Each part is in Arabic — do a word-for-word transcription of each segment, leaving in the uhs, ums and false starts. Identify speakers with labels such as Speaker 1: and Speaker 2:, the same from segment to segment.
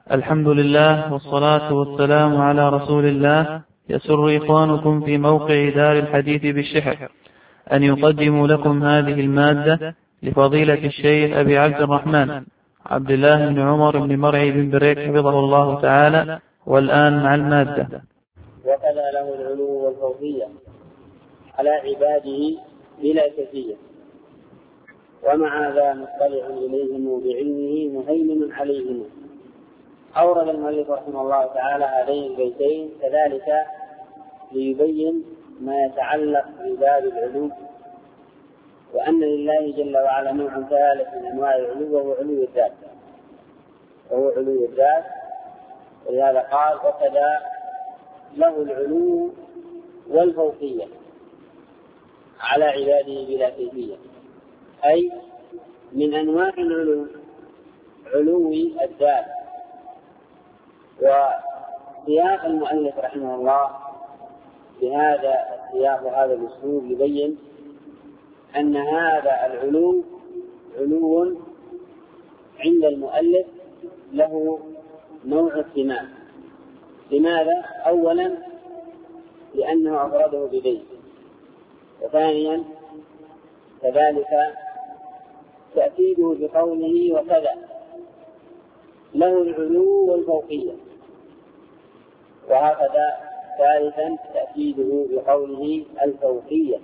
Speaker 1: الحمد لله والصلاة والسلام على رسول الله. يسر إخوانكم في موقع دار الحديث بالشحر أن يقدموا لكم هذه المادة لفضيلة الشيخ أبي عبد الرحمن عبد الله بن عمر بن مرعي بن بريك حفظه الله تعالى. والآن مع المادة.
Speaker 2: وكذا له العلو والفوقية على عباده بلا كيفية، ومع ذا مطلع إليهم بعلمه مهيمن عليهم. أورد المؤلف رحمه الله تعالى هذين البيتين كذلك ليبين ما يتعلق بباب العلو، وأن لله جل وعلا نوع ثالث من أنواع العلو وهو علو الذات وهو علو الذات ولهذا قال وكذا له العلو والفوقية على عباده بلا كيفية، أي من أنواع العلو علو الذات. وسياق المؤلف رحمه الله بهذا السياق وهذا الأسلوب يبين أن هذا العلو علو عند المؤلف له نوع اهتمام. لماذا؟ أولا لأنه أفرده ببيت، وثانيا كذلك تأكيده بقوله وكذا له العلو والفوقية، وهكذا ثالثا تأكيده بقوله الفوقية.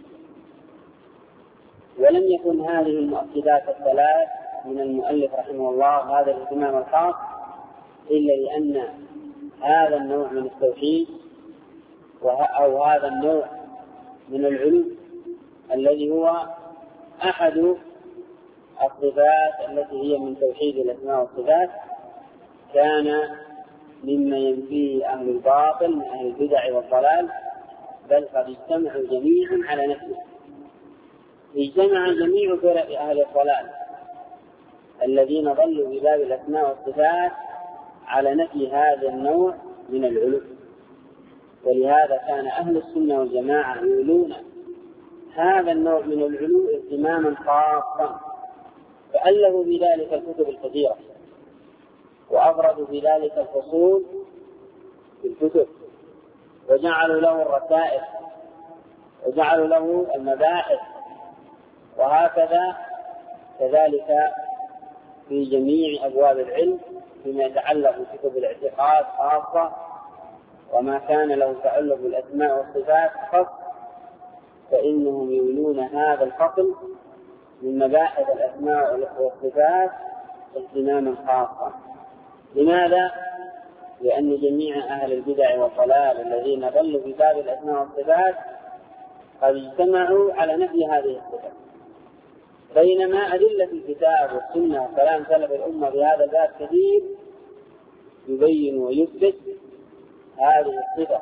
Speaker 2: ولم يكن هذه المؤكدات الثلاث من المؤلف رحمه الله هذا الاهتمام الخاص إلا لأن هذا النوع من التوحيد أو هذا النوع من العلو الذي هو أحد الصفات التي هي من توحيد الأسماء والصفات كان مما ينفيه أهل الباطل من أهل البدع والضلال، بل قد اجتمعوا جميعا على نفسه. اجتمع جميع فرق أهل الضلال الذين ضلوا بباب الأسماء والصفات على نفي هذا النوع من العلو، ولهذا كان أهل السنة والجماعة يولون هذا النوع من العلو اهتماما خاصا، فألفوا بذلك الكتب الكثيرة وأفردوا بذلك الفصول في الكتب وجعلوا له الرسائل وجعلوا له المباحث، وهكذا كذلك في جميع أبواب العلم فيما يتعلق بكتب الاعتقاد خاصة وما كان له تعلق بالأسماء والصفات خاص، فإنهم يولون هذا الفصل من مباحث الأسماء والصفات اهتماما خاصا. لماذا؟ لأن جميع أهل البدع والضلال الذين ضلوا في باب الأسماء والصفات قد اجتمعوا على نفي هذه الصفات، بينما أدلة الكتاب والسنة وكلام سلف الأمة بهذا الباب كثير يبين ويثبت هذه الصفة.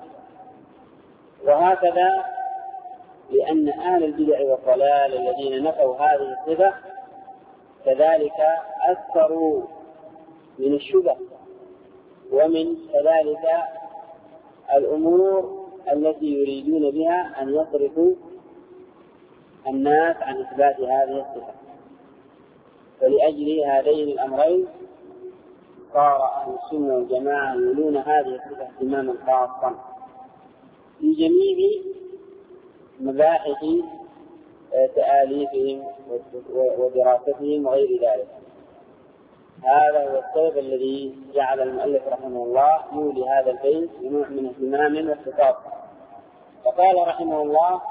Speaker 2: وهكذا لأن أهل البدع والضلال الذين نفوا هذه الصفة كذلك أكثروا من الشبه ومن كذلك الأمور التي يريدون بها أن يصرفوا الناس عن إثبات هذه الصفة. فلأجل هذين الأمرين صار أهل السنة والجماعة يولون هذه الصفة اهتماما خاصا في جميع مباحث تآليفهم ودراستهم وغير ذلك. هذا هو السبب الذي جعل المؤلف رحمه الله يولي هذا البيت بنوع من اهتمام واختصاص. فقال رحمه الله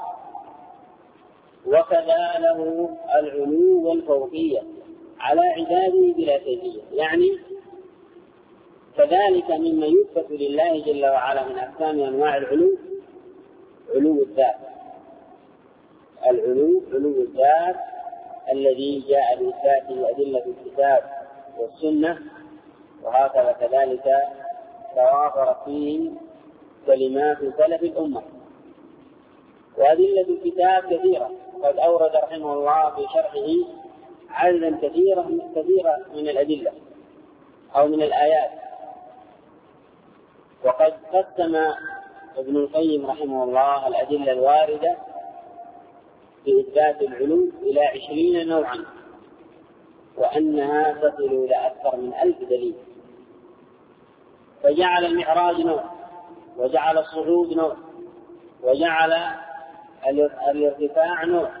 Speaker 2: وكذا له العلو والفوقية على عباده بلا كيفية، يعني كذلك مما يثبت لله جل وعلا من أقسام أنواع العلو علو الذات. العلو علو الذات الذي جاء بإثباته أدلة الكتاب والسنة، وهكذا كذلك توافر فيه كلمات سلف الأمة. وأدلة الكتاب كثيرة، قد أورد رحمه الله في شرحه عددا كثيرا كثيرا من الأدلة أو من الآيات. وقد قسم ابن القيم رحمه الله الأدلة الواردة في إثبات العلو إلى عشرين نوعا، وأنها تصل إلى أكثر من ألف دليل. فجعل المعراج نوع، وجعل الصعود نوع، وجعل الارتفاع نوع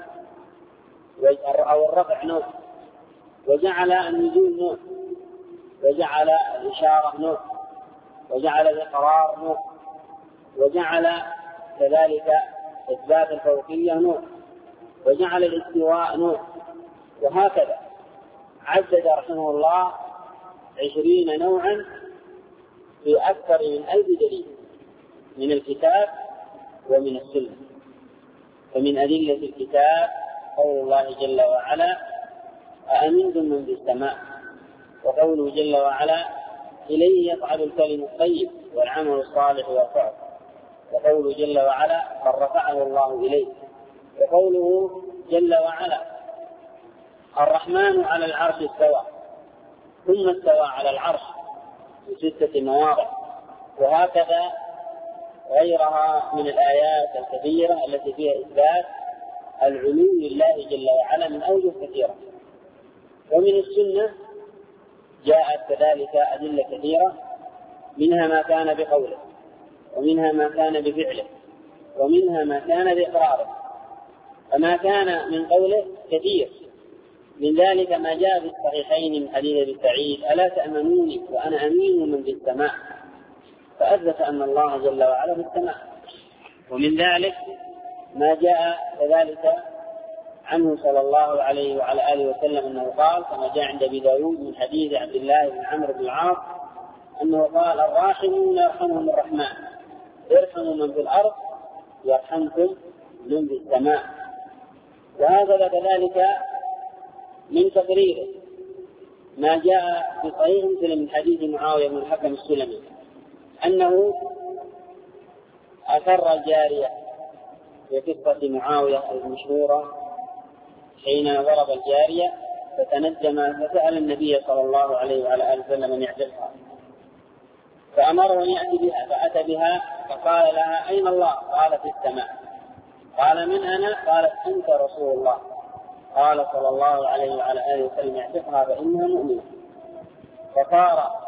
Speaker 2: أو الرفع نوع، وجعل النزول نوع، وجعل الإشارة نوع، وجعل الإقرار نوع، وجعل كذلك إثبات الفوقية نوع، وجعل الاستواء نوع، وهكذا عدد رحمه الله عشرين نوعا في أكثر من ألف دليل من الكتاب ومن السنة. فمن أدلة الكتاب قول الله جل وعلا أأمنتم من في السماء، وقوله جل وعلا إليه يصعد الكلم الطيب والعمل الصالح يرفعه، وقوله جل وعلا بل رفعه الله إليه، وقوله جل وعلا الرحمن على العرش استوى ثم استوى على العرش في ستة مواضع، وهكذا غيرها من الآيات الكثيرة التي فيها إثبات العلو لله جل وعلا من أوجه كثيرة. ومن السنة جاءت كذلك أدلة كثيرة، منها ما كان بقوله، ومنها ما كان بفعله، ومنها ما كان بإقراره. فما كان من قوله كثير، من ذلك ما جاء في الصحيحين من حديث ابي سعيد ألا تأمنوني وأنا أمين من في السماء، فأثبت أن الله جل وعلا في السماء. ومن ذلك ما جاء كذلك عنه صلى الله عليه وعلى آله وسلم أنه قال كما جاء عند أبي داود من حديث عبد الله بن عمرو بن العاص أنه قال الراحمون يرحمهم الرحمن ارحموا من في الأرض يرحمكم من في السماء. وهذا كذلك من تقريره ما جاء في صحيح مسلم من حديث معاوية بن الحكم السلمي أنه أسر الجارية في قصة معاوية المشهورة حين ضرب الجارية فتندم فسأل النبي صلى الله عليه وعلى آله وسلم أن يعتقها، فأمره أن يأتي بها، فأتى بها فقال لها أين الله؟ قالت في السماء. قال من أنا؟ قالت أنت رسول الله. قال صلى الله عليه وعلى آله وسلم اعتقها فإنها مؤمنة. فصار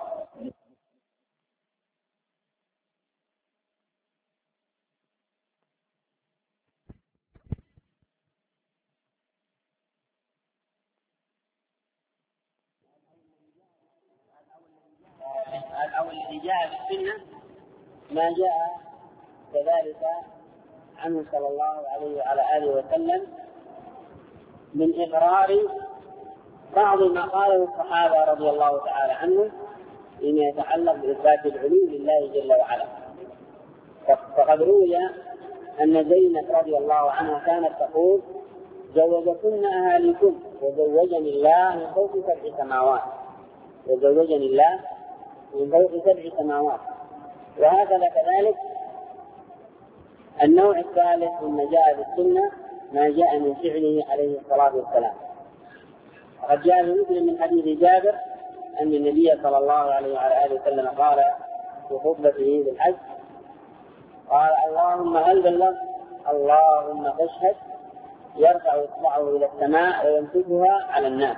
Speaker 2: أو الذي جاء في السنة ما جاء كذلك عنه صلى الله عليه وعلى آله وسلم من إقرار بعض ما قاله الصحابة رضي الله تعالى عنهم فيما يتعلق بإثبات العلو لله جل وعلا. فقد روي أن زينب رضي الله عنها كانت تقول زوجكن أهاليكم وزوجني الله من فوق سبع سماوات، وزوجني الله من فوق سبع سماوات. وهكذا كذلك النوع الثالث مما جاء في السنة ما جاء من فعله عليه الصلاة والسلام. وقد جاء في مسلم من حديث جابر أن النبي صلى الله عليه وعلى آله وسلم قال في خطبته بالحج قال اللهم هل بلغت؟ اللهم فاشهد. يرفع إصبعه إلى السماء ويمسكها على الناس،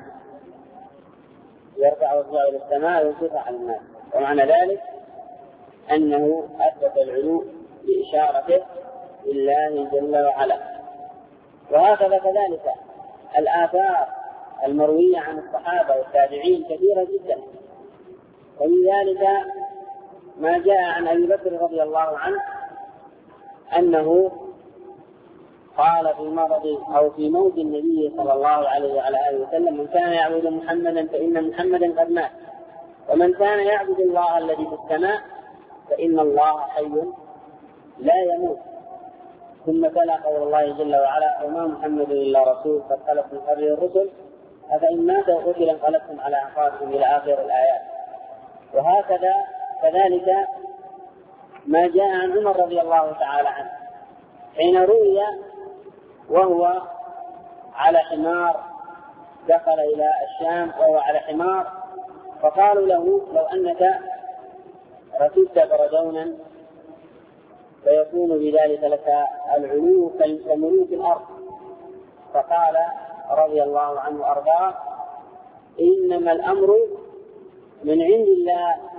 Speaker 2: يرفع إصبعه إلى السماء ويمسكها على الناس. ومعنى ذلك أنه أثبت العلو بإشارته لله جل وعلا. وهكذا كذلك الآثار المروية عن الصحابة والتابعين كثيرة جدا، ومن ذلك ما جاء عن أبي بكر رضي الله عنه أنه قال في مرض أو في موت النبي صلى الله عليه وعلى آله وسلم من كان يعبد محمدا فإن محمدا قد مات، ومن كان يعبد الله الذي في السماء فإن الله حي لا يموت. ثم تلا قول الله جل وعلا وما محمد إلا رسول قد خلت من قبله الرسل أفإن مات وقتل انقلبتم على أعقابكم إلى آخر الآيات. وهكذا كذلك ما جاء عن عمر رضي الله تعالى عنه حين روي وهو على حمار دخل إلى الشام وهو على حمار، فقالوا له لو أنك ركبت برجونا فيكون بذلك لك العلو كملوك الأرض. فقال رضي الله عنه أرضاه إنما الأمر من عند الله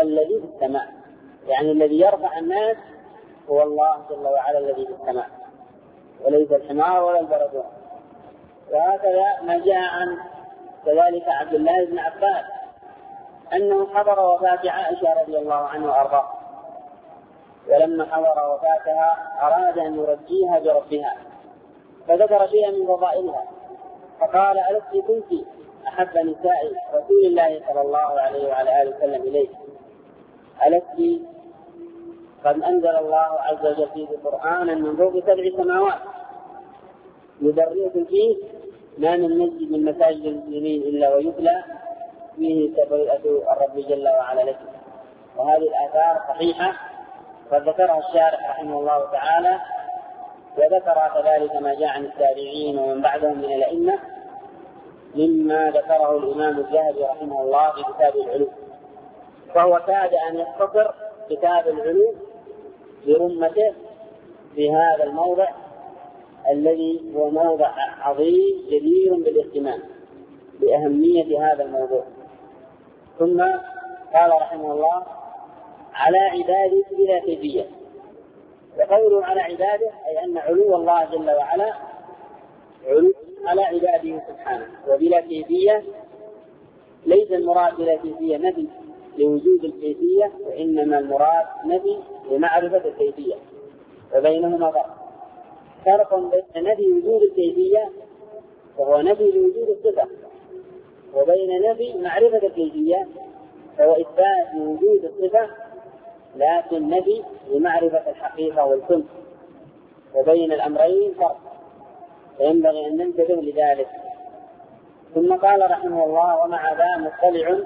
Speaker 2: الذي في السماء، يعني الذي يرفع الناس هو الله جل وعلا الذي في السماء، وليس الحمار ولا البردون. وهكذا ما جاء عن كذلك عبد الله بن عباس أنه حضر وفاة عائشة رضي الله عنه وأرضاه، ولما حضر وفاتها أراد أن يرجيها بربها، فذكر شيئا من فضائلها فقال: ألست كنت أحب نساء رسول الله صلى الله عليه وعلى آله وسلم إليه؟ ألست قد أنزل الله عز وجل فيه قرآنا من فوق سبع سماوات يدرسكم فيه ما من مسجد من مساجد المسلمين إلا ويتلى فيه تبرئة الرب جل وعلا لك. وهذه الآثار صحيحة قد ذكرها الشارح رحمه الله تعالى، وذكر كذلك ما جاء عن التابعين ومن بعدهم من الأئمة مما ذكره الإمام الذهبي رحمه الله في كتاب العلوم. فهو كاد أن يختصر كتاب العلوم برمته في هذا الموضع الذي هو موضع عظيم جدير بالاهتمام بأهمية هذا الموضوع. ثم قال رحمه الله: على عباده بلا كيفية. وقوله على عباده أي أن علو الله جل وعلا علو على عباده سبحانه، وبلا كيفية ليس المراد بلا كيفية نفي لوجود الكيفية، وإنما المراد نفي لمعرفة الكيفية، وبينهما فرق. فرق بين نفي وجود الكيفية وهو نفي لوجود الصفة، وبين نفي معرفة الكيفية فهو إثبات وجود الصفة لكن نفي لمعرفة الحقيقة والكنف، وبين الأمرين فرق، فينبغي أن ننتبه لذلك. ثم قال رحمه الله: ومع ذا مطلع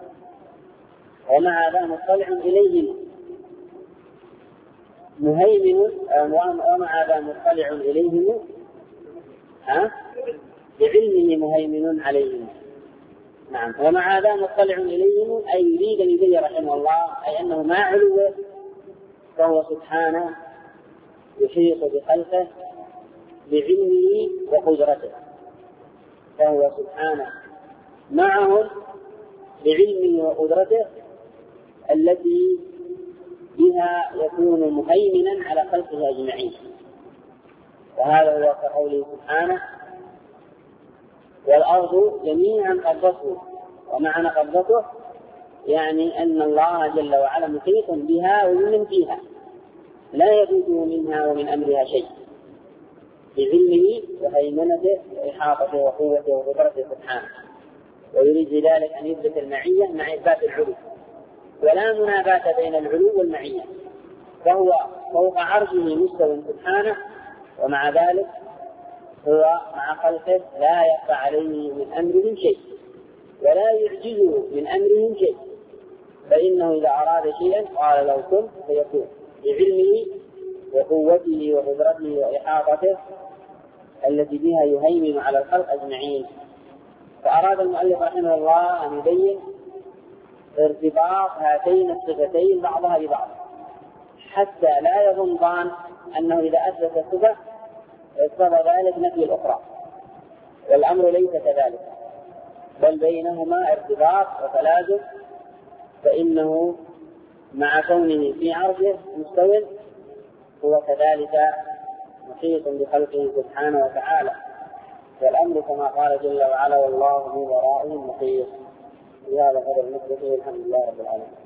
Speaker 2: ومع ذا مطلع إليه مهيمن ومع ذا مطلع إليه ها بعلمه مهيمن عليهم. نعم. ومع ذا مطلع إليهم أي يريد أن يبين رحمه الله أي أنه ما علوه، فهو سبحانه يحيط بخلقه بعلمه وقدرته، فهو سبحانه معهم بعلمه وقدرته التي بها يكون مهيمنا على خلقه أجمعين. وهذا هو كقوله سبحانه: والأرض جميعا قبضته. ومعنى قبضته يعني أن الله جل وعلا محيط بها ومن فيها لا يفوته منها ومن أمرها شيء، بعلمه وهيمنته وإحاطته وقوته وقدرته سبحانه. ويريد ذلك أن يثبت المعية مع إثبات العلو، ولا منافاة بين العلو والمعية، فهو فوق عرشه مستوى سبحانه، ومع ذلك هو مع خلقه لا يخفى عليه من أمرهم شيء ولا يعجزه من أمرهم شيء، فإنه إذا أراد شيئا قال له كن فيكون، بعلمه وقوته وقدرته وإحاطته التي بها يهيمن على الخلق أجمعين. فأراد المؤلف رحمه الله أن يبين ارتباط هاتين الصفتين بعضها ببعض، حتى لا يظن ظان أنه إذا أثبت الصفة اقتضى ذلك نفي الأخرى، والأمر ليس كذلك، بل بينهما ارتباط وتلازم، فإنه مع كونه في عرشه مستوٍ هو كذلك محيط بخلقه سبحانه وتعالى، والأمر كما قال جل وعلا: والله من ورائهم محيط. بهذا قدر المسلمين، الحمد لله رب العالمين.